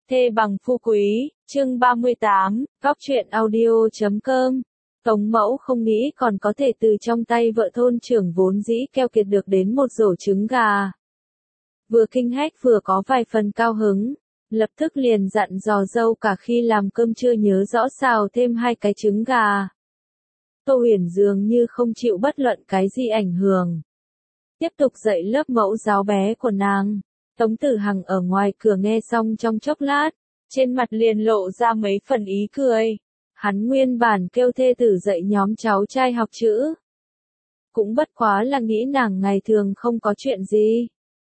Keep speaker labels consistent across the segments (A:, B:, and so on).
A: Thê bằng phu quý, chương 38, góc truyện audio.com. Tống mẫu không nghĩ còn có thể từ trong tay vợ thôn trưởng vốn dĩ keo kiệt được đến một rổ trứng gà. Vừa kinh hách vừa có vài phần cao hứng, lập tức liền dặn dò dâu cả khi làm cơm trưa nhớ rõ xào thêm 2 cái trứng gà. Tô Huyền dường như không chịu bất luận cái gì ảnh hưởng. Tiếp tục dạy lớp mẫu giáo bé của nàng. Tống Tử Hằng ở ngoài cửa nghe xong trong chốc lát, trên mặt liền lộ ra mấy phần ý cười. Hắn nguyên bản kêu thê tử dạy nhóm cháu trai học chữ. Cũng bất quá là nghĩ nàng ngày thường không có chuyện gì.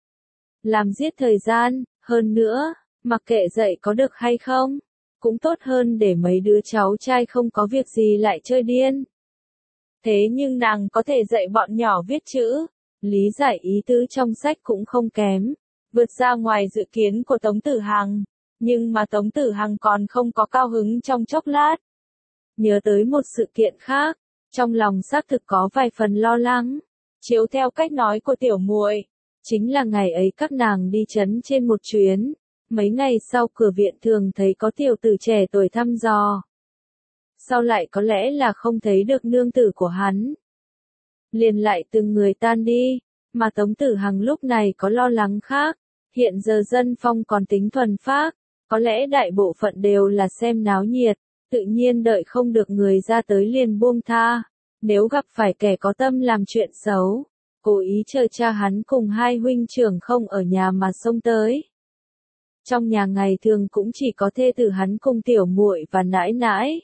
A: Làm giết thời gian, hơn nữa, mặc kệ dạy có được hay không, cũng tốt hơn để mấy đứa cháu trai không có việc gì lại chơi điên. Thế nhưng nàng có thể dạy bọn nhỏ viết chữ, lý giải ý tứ trong sách cũng không kém, vượt ra ngoài dự kiến của Tống Tử Hằng, nhưng mà Tống Tử Hằng còn không có cao hứng trong chốc lát. Nhớ tới một sự kiện khác, trong lòng xác thực có vài phần lo lắng, chiếu theo cách nói của tiểu muội, chính là ngày ấy các nàng đi trấn trên một chuyến, mấy ngày sau cửa viện thường thấy có tiểu tử trẻ tuổi thăm dò. Sau lại có lẽ là không thấy được nương tử của hắn. Liền lại từng người tan đi, mà Tống Tử Hằng lúc này có lo lắng khác, hiện giờ dân phong còn tính thuần phác, có lẽ đại bộ phận đều là xem náo nhiệt, tự nhiên đợi không được người ra tới liền buông tha, nếu gặp phải kẻ có tâm làm chuyện xấu, cố ý chờ cha hắn cùng 2 huynh trưởng không ở nhà mà xông tới. Trong nhà ngày thường cũng chỉ có thê tử hắn cùng tiểu muội và nãi nãi.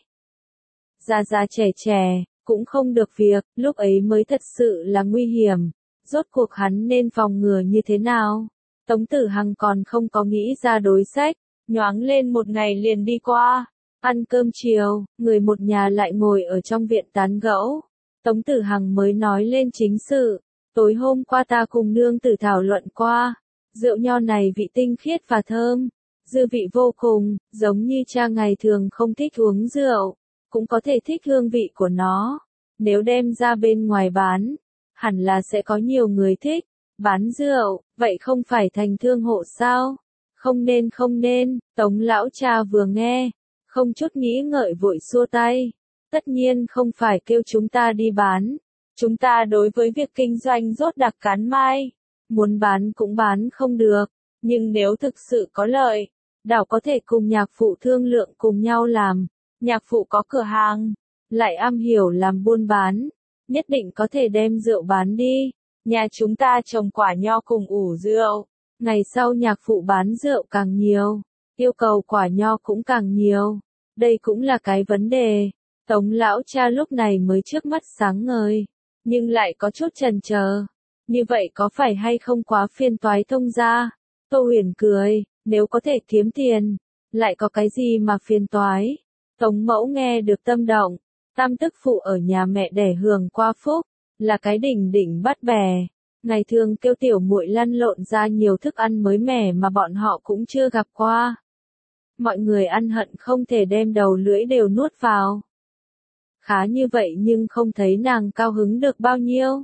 A: Già trẻ trẻ, cũng không được việc, lúc ấy mới thật sự là nguy hiểm, rốt cuộc hắn nên phòng ngừa như thế nào. Tống Tử Hằng còn không có nghĩ ra đối sách, nhoáng lên một ngày liền đi qua, ăn cơm chiều, người một nhà lại ngồi ở trong viện tán gẫu. Tống Tử Hằng mới nói lên chính sự, tối hôm qua ta cùng nương tử thảo luận qua, rượu nho này vị tinh khiết và thơm, dư vị vô cùng, giống như cha ngày thường không thích uống rượu, cũng có thể thích hương vị của nó, nếu đem ra bên ngoài bán, hẳn là sẽ có nhiều người thích. Bán rượu, vậy không phải thành thương hộ sao? Không nên, Tống lão cha vừa nghe, không chút nghĩ ngợi vội xua tay. Tất nhiên không phải kêu chúng ta đi bán. Chúng ta đối với việc kinh doanh rốt đặc cán mai. Muốn bán cũng bán không được. Nhưng nếu thực sự có lợi, đảo có thể cùng nhạc phụ thương lượng cùng nhau làm. Nhạc phụ có cửa hàng, lại am hiểu làm buôn bán. Nhất định có thể đem rượu bán đi. Nhà chúng ta trồng quả nho cùng ủ rượu, ngày sau nhạc phụ bán rượu càng nhiều, yêu cầu quả nho cũng càng nhiều, đây cũng là cái vấn đề. Tống lão cha lúc này mới trước mắt sáng ngời, nhưng lại có chút chần chờ, như vậy có phải hay không quá phiền toái thông gia? Tô Huyền cười, nếu có thể kiếm tiền, lại có cái gì mà phiền toái? Tống mẫu nghe được tâm động, tam tức phụ ở nhà mẹ đẻ hưởng qua phúc. Là cái đỉnh bắt bè, ngày thường kêu tiểu muội lăn lộn ra nhiều thức ăn mới mẻ mà bọn họ cũng chưa gặp qua. Mọi người ăn hận không thể đem đầu lưỡi đều nuốt vào. Khá như vậy nhưng không thấy nàng cao hứng được bao nhiêu.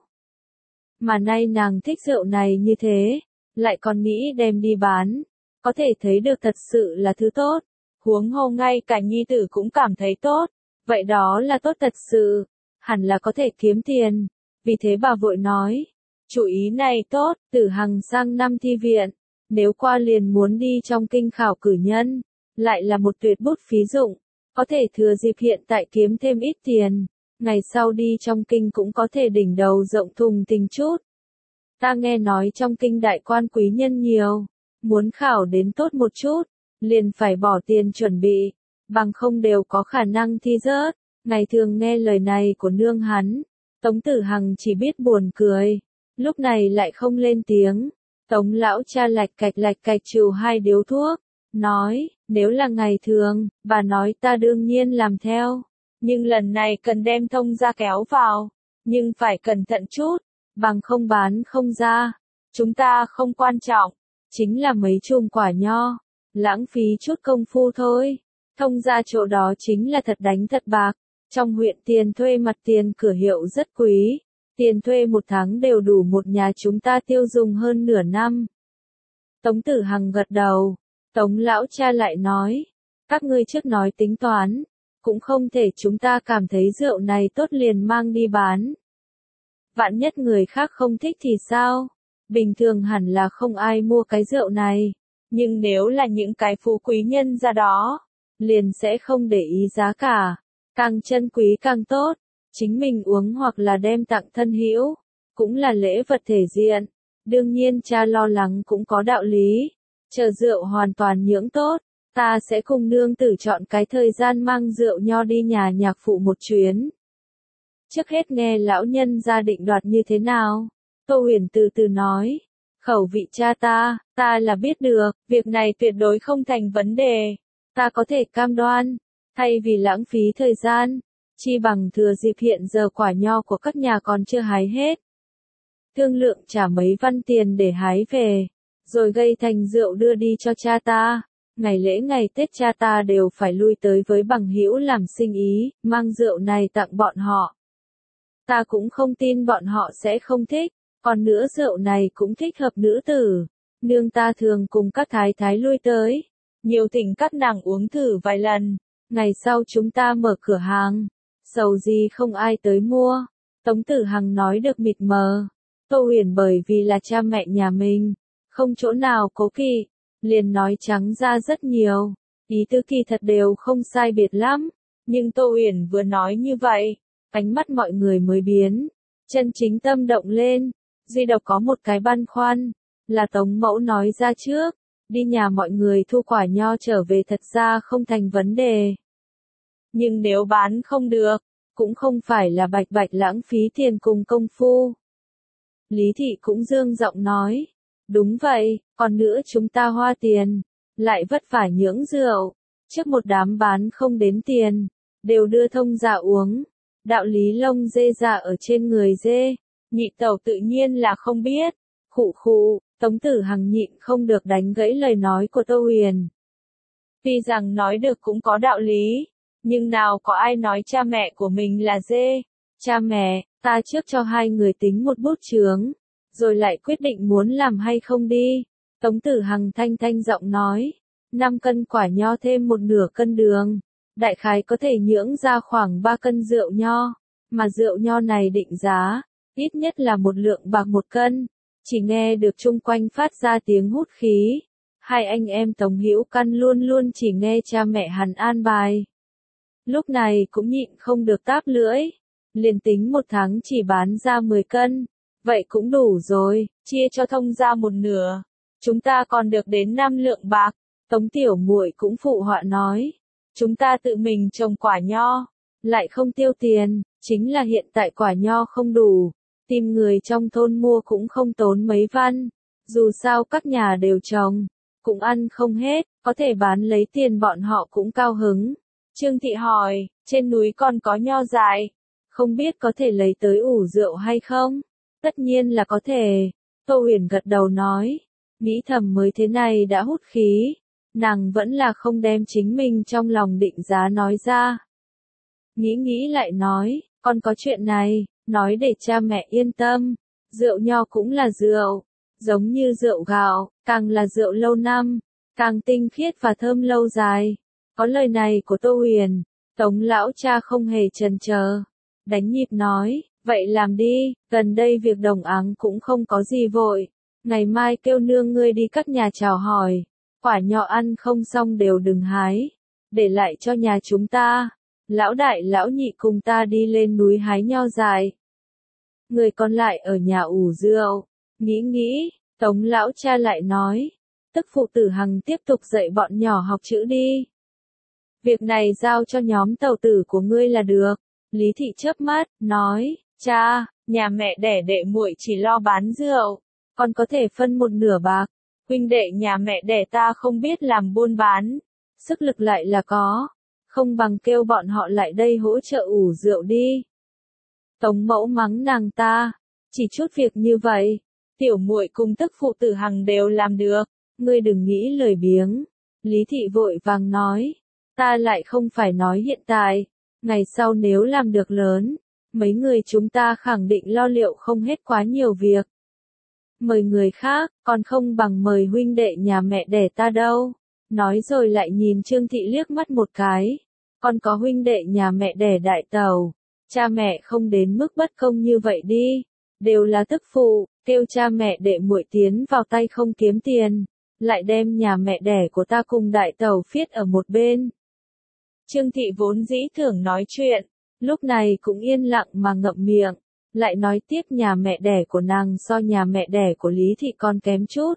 A: Mà nay nàng thích rượu này như thế, lại còn nghĩ đem đi bán, có thể thấy được thật sự là thứ tốt. Huống hồ ngay cả nhi tử cũng cảm thấy tốt, vậy đó là tốt thật sự, hẳn là có thể kiếm tiền. Vì thế bà vội nói, chủ ý này tốt, Tử Hằng sang năm thi viện, nếu qua liền muốn đi trong kinh khảo cử nhân, lại là một tuyệt bút phí dụng, có thể thừa dịp hiện tại kiếm thêm ít tiền, ngày sau đi trong kinh cũng có thể đỉnh đầu rộng thùng thình chút. Ta nghe nói trong kinh đại quan quý nhân nhiều, muốn khảo đến tốt một chút, liền phải bỏ tiền chuẩn bị, bằng không đều có khả năng thi rớt. Ngày thường nghe lời này của nương hắn, Tống Tử Hằng chỉ biết buồn cười, lúc này lại không lên tiếng. Tống lão cha lạch cạch trừ 2 điếu thuốc, nói, nếu là ngày thường, bà nói ta đương nhiên làm theo, nhưng lần này cần đem thông gia kéo vào, nhưng phải cẩn thận chút, bằng không bán không ra, chúng ta không quan trọng, chính là mấy chùm quả nho, lãng phí chút công phu thôi, thông gia chỗ đó chính là thật đánh thật bạc. Trong huyện tiền thuê mặt tiền cửa hiệu rất quý, tiền thuê 1 tháng đều đủ một nhà chúng ta tiêu dùng hơn nửa năm. Tống Tử Hằng gật đầu, Tống lão cha lại nói, các ngươi trước nói tính toán, cũng không thể chúng ta cảm thấy rượu này tốt liền mang đi bán. Vạn nhất người khác không thích thì sao? Bình thường hẳn là không ai mua cái rượu này, nhưng nếu là những cái phú quý nhân ra đó, liền sẽ không để ý giá cả, càng chân quý càng tốt, chính mình uống hoặc là đem tặng thân hữu, cũng là lễ vật thể diện. Đương nhiên cha lo lắng cũng có đạo lý, chờ rượu hoàn toàn nhưỡng tốt, ta sẽ cùng nương tử chọn cái thời gian mang rượu nho đi nhà nhạc phụ một chuyến. Trước hết nghe lão nhân gia định đoạt như thế nào? Tô Huyền từ từ nói, khẩu vị cha ta là biết được, việc này tuyệt đối không thành vấn đề, ta có thể cam đoan, thay vì lãng phí thời gian, chi bằng thừa dịp hiện giờ quả nho của các nhà còn chưa hái hết. Thương lượng trả mấy văn tiền để hái về, rồi gây thành rượu đưa đi cho cha ta. Ngày lễ ngày Tết cha ta đều phải lui tới với bằng hữu làm sinh ý, mang rượu này tặng bọn họ. Ta cũng không tin bọn họ sẽ không thích, còn nữa rượu này cũng thích hợp nữ tử. Nương ta thường cùng các thái thái lui tới, nhiều thỉnh các nàng uống thử vài lần. Ngày sau chúng ta mở cửa hàng, dầu gì không ai tới mua. Tống Tử Hằng nói được mịt mờ. Tô Huyền bởi vì là cha mẹ nhà mình, không chỗ nào cố kỵ, liền nói trắng ra rất nhiều. Ý tứ kỳ thật đều không sai biệt lắm, nhưng Tô Huyền vừa nói như vậy, ánh mắt mọi người mới biến, chân chính tâm động lên. Duy độc có một cái băn khoăn, là Tống mẫu nói ra trước, đi nhà mọi người thu quả nho trở về thật ra không thành vấn đề. Nhưng nếu bán không được, cũng không phải là bạch bạch lãng phí tiền cùng công phu. Lý Thị cũng dương giọng nói, đúng vậy, còn nữa chúng ta hoa tiền, lại vất vả nhưỡng rượu, trước một đám bán không đến tiền, đều đưa thông gia uống, đạo lý lông dê ra ở trên người dê, nhị tẩu tự nhiên là không biết. Khụ khụ, Tống Tử Hằng nhịn không được đánh gãy lời nói của Tô Huyền. Tuy rằng nói được cũng có đạo lý, nhưng nào có ai nói cha mẹ của mình là dê. Cha mẹ, ta trước cho hai người tính một bút chướng, rồi lại quyết định muốn làm hay không đi. Tống Tử Hằng thanh thanh giọng nói, 5 cân quả nho thêm một nửa cân đường, đại khái có thể nhưỡng ra khoảng 3 cân rượu nho, mà rượu nho này định giá, ít nhất là 1 lượng bạc 1 cân. Chỉ nghe được chung quanh phát ra tiếng hút khí. Hai anh em Tống Hữu Căn luôn luôn chỉ nghe cha mẹ hắn an bài. Lúc này cũng nhịn không được táp lưỡi. Liền tính 1 tháng chỉ bán ra 10 cân. Vậy cũng đủ rồi, chia cho thông ra 1/2. Chúng ta còn được đến 5 lượng bạc. Tống tiểu muội cũng phụ họa nói. Chúng ta tự mình trồng quả nho, lại không tiêu tiền, chính là hiện tại quả nho không đủ. Tìm người trong thôn mua cũng không tốn mấy văn, dù sao các nhà đều trồng, cũng ăn không hết, có thể bán lấy tiền bọn họ cũng cao hứng. Trương Thị hỏi, trên núi còn có nho dại, không biết có thể lấy tới ủ rượu hay không? Tất nhiên là có thể. Tô Huyền gật đầu nói, nghĩ thầm mới thế này đã hút khí, nàng vẫn là không đem chính mình trong lòng định giá nói ra. Nghĩ lại nói, còn có chuyện này. Nói để cha mẹ yên tâm, rượu nho cũng là rượu, giống như rượu gạo, càng là rượu lâu năm, càng tinh khiết và thơm lâu dài. Có lời này của Tô Huyền, Tống lão cha không hề chần chờ, đánh nhịp nói, vậy làm đi, gần đây việc đồng áng cũng không có gì vội, ngày mai kêu nương ngươi đi các nhà chào hỏi, quả nho ăn không xong đều đừng hái, để lại cho nhà chúng ta. Lão đại lão nhị cùng ta đi lên núi hái nho dại. Người còn lại ở nhà ủ rượu. Nghĩ, Tống lão cha lại nói. Tức phụ Tử Hằng tiếp tục dạy bọn nhỏ học chữ đi. Việc này giao cho nhóm tàu tử của ngươi là được. Lý Thị chớp mắt, nói, cha, nhà mẹ đẻ đệ muội chỉ lo bán rượu, còn có thể phân 1/2 bạc. Huynh đệ nhà mẹ đẻ ta không biết làm buôn bán, sức lực lại là có. Không bằng kêu bọn họ lại đây hỗ trợ ủ rượu đi. Tống mẫu mắng nàng ta, chỉ chút việc như vậy, tiểu muội cùng tức phụ Tử Hằng đều làm được, ngươi đừng nghĩ lười biếng. Lý Thị vội vàng nói, ta lại không phải nói hiện tại, ngày sau nếu làm được lớn, mấy người chúng ta khẳng định lo liệu không hết quá nhiều việc. Mời người khác, còn không bằng mời huynh đệ nhà mẹ đẻ ta đâu. Nói rồi lại nhìn Trương Thị liếc mắt một cái. Con có huynh đệ nhà mẹ đẻ đại tàu. Cha mẹ không đến mức bất công như vậy đi. Đều là tức phụ, kêu cha mẹ đệ muội tiến vào tay không kiếm tiền. Lại đem nhà mẹ đẻ của ta cùng đại tàu phiết ở một bên. Trương Thị vốn dĩ tưởng nói chuyện, lúc này cũng yên lặng mà ngậm miệng. Lại nói tiếp nhà mẹ đẻ của nàng so nhà mẹ đẻ của Lý Thị còn kém chút.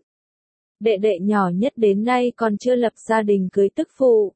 A: Đệ đệ nhỏ nhất đến nay còn chưa lập gia đình cưới tức phụ.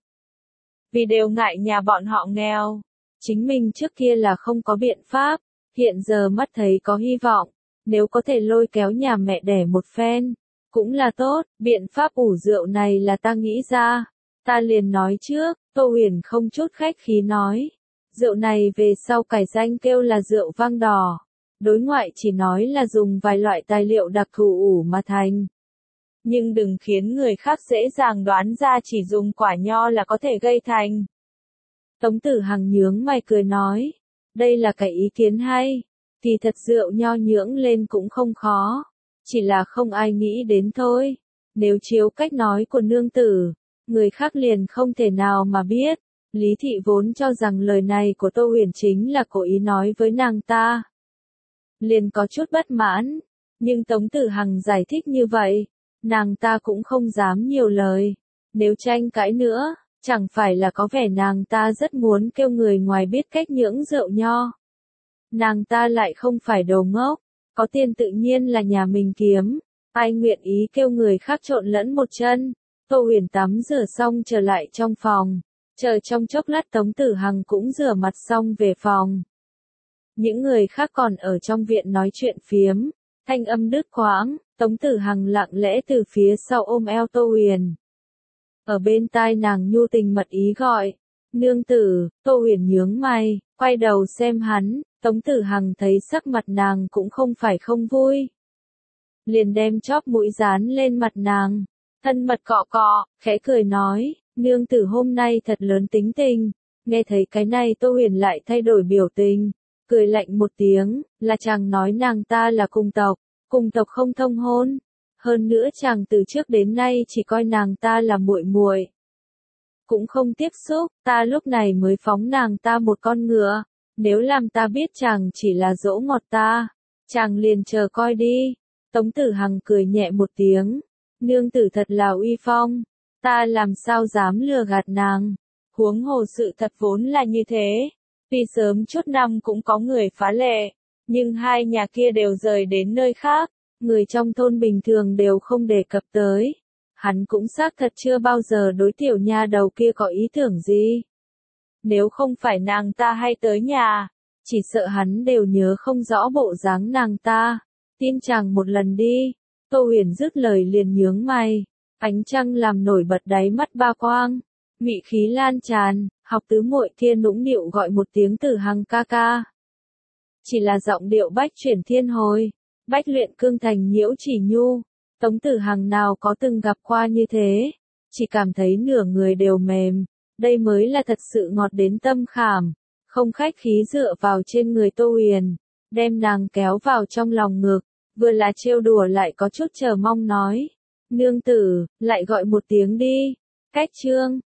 A: Vì đều ngại nhà bọn họ nghèo. Chính mình trước kia là không có biện pháp, hiện giờ mắt thấy có hy vọng. Nếu có thể lôi kéo nhà mẹ đẻ một phen, cũng là tốt, biện pháp ủ rượu này là ta nghĩ ra. Ta liền nói trước, Tô Huyền không chút khách khí nói. Rượu này về sau cải danh kêu là rượu vang đỏ. Đối ngoại chỉ nói là dùng vài loại tài liệu đặc thù ủ mà thành. Nhưng đừng khiến người khác dễ dàng đoán ra chỉ dùng quả nho là có thể gây thành. Tống Tử Hằng nhướng mày cười nói. Đây là cái ý kiến hay. Kỳ thật rượu nho nhưỡng lên cũng không khó. Chỉ là không ai nghĩ đến thôi. Nếu chiếu cách nói của nương tử, người khác liền không thể nào mà biết. Lý Thị vốn cho rằng lời này của Tô Huyền chính là cố ý nói với nàng ta. Liền có chút bất mãn. Nhưng Tống Tử Hằng giải thích như vậy, nàng ta cũng không dám nhiều lời. Nếu tranh cãi nữa, chẳng phải là có vẻ nàng ta rất muốn kêu người ngoài biết cách nhưỡng rượu nho. Nàng ta lại không phải đồ ngốc, có tiền tự nhiên là nhà mình kiếm, ai nguyện ý kêu người khác trộn lẫn một chân. Tô Huyền tắm rửa xong trở lại trong phòng, chờ trong chốc lát Tống Tử Hằng cũng rửa mặt xong về phòng. Những người khác còn ở trong viện nói chuyện phiếm, thanh âm đứt quãng, Tống Tử Hằng lặng lẽ từ phía sau ôm eo Tô Huyền. Ở bên tai nàng nhu tình mật ý gọi, nương tử. Tô Huyền nhướng mày, quay đầu xem hắn, Tống Tử Hằng thấy sắc mặt nàng cũng không phải không vui. Liền đem chóp mũi dán lên mặt nàng, thân mật cọ cọ, khẽ cười nói, nương tử hôm nay thật lớn tính tình. Nghe thấy cái này Tô Huyền lại thay đổi biểu tình, cười lạnh một tiếng, là chàng nói nàng ta là cùng tộc không thông hôn. Hơn nữa chàng từ trước đến nay chỉ coi nàng ta là muội muội, cũng không tiếp xúc, ta lúc này mới phóng nàng ta một con ngựa. Nếu làm ta biết chàng chỉ là dỗ ngọt ta, chàng liền chờ coi đi. Tống Tử Hằng cười nhẹ một tiếng, nương tử thật là uy phong, ta làm sao dám lừa gạt nàng. Huống hồ sự thật vốn là như thế, tuy sớm chút năm cũng có người phá lệ, nhưng hai nhà kia đều rời đến nơi khác, người trong thôn bình thường đều không đề cập tới. Hắn cũng xác thật chưa bao giờ đối tiểu nha đầu kia có ý tưởng gì. Nếu không phải nàng ta hay tới nhà, chỉ sợ hắn đều nhớ không rõ bộ dáng nàng ta. Tin chàng một lần đi. Tô Huyền dứt lời liền nhướng mày. Ánh trăng làm nổi bật đáy mắt ba quang. Mị khí lan tràn, học tứ muội kia nũng nịu gọi một tiếng Tử Hằng ca ca. Chỉ là giọng điệu bách chuyển thiên hồi, bách luyện cương thành nhiễu chỉ nhu. Tống Tử Hằng nào có từng gặp qua như thế, chỉ cảm thấy nửa người đều mềm. Đây mới là thật sự ngọt đến tâm khảm, không khách khí dựa vào trên người Tô Huyền, đem nàng kéo vào trong lòng ngực, vừa là trêu đùa lại có chút chờ mong nói. Nương tử, lại gọi một tiếng đi. Cách chương